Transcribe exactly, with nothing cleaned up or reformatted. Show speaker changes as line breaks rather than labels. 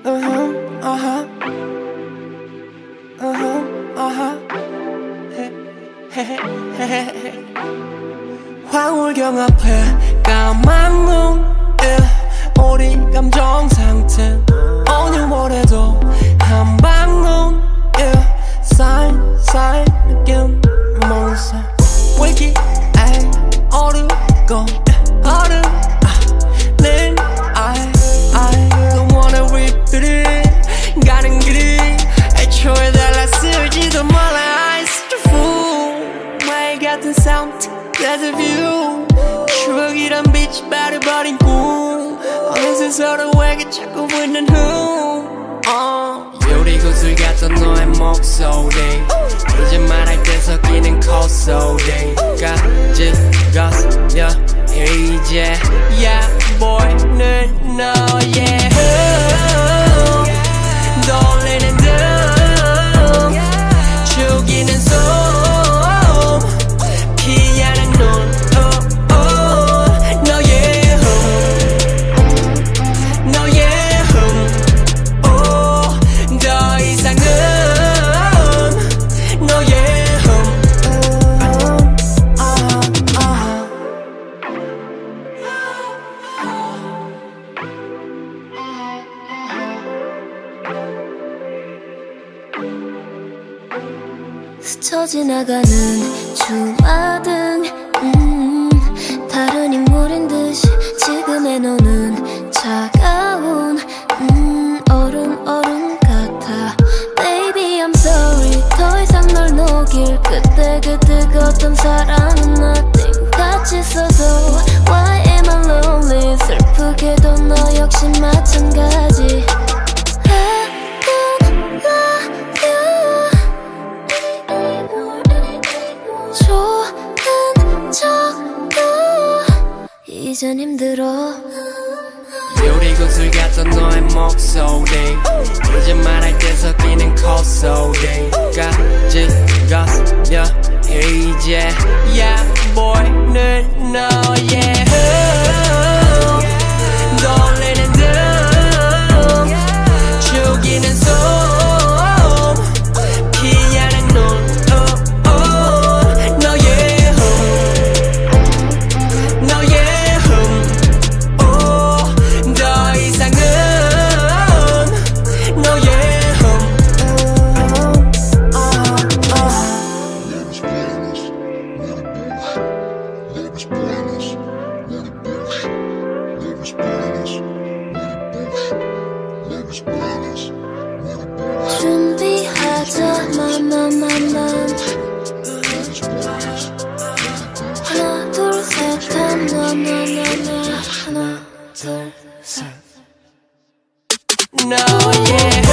uh-huh, uh-huh, uh-huh, uh-huh. 황홀경 앞에 까만 눈 yeah. 우리 감정 상태 어느 뭐래도 한방눈 yeah. 살살 느낌 모르겠어 위기 에이 어렵고 얼음 내 I I don't wanna repeat it 가는 길이 애초에 달랐을지도 몰라 I such a fool 말 같은 sound that's a view 추억이란 빛이 바래버린 꿈 어느새 서로에게 자꾸 붙는 흠 uh. 유리구슬 같던 너의 목소리 이제 말할 때 섞이는 콧소리가 지겹냐 이제 약보이는 너의 흠 돌리는 등 죽이는 숨 피하는 눈
스쳐 지나가는 주마등 음, 다른 인물인 듯이 지금의 너는 차가운 음, 얼음 얼음 같아 Baby I'm sorry 더 이상 널 녹일 그때 그 뜨거웠던 사랑은 nothing 같이 있어도 Why am I lonely 슬프게도 너 역시 마찬가지 이젠 힘들어
유리구슬 같던 너의 목소리 이제 말할 때 섞이는 콧소리가 지겹냐 이제 약보이는 너의 흠 돌리는 등 죽이는 숨 피하는 눈
준비하자 마마마마 하나 둘셋 나나나나 하나 둘셋
너의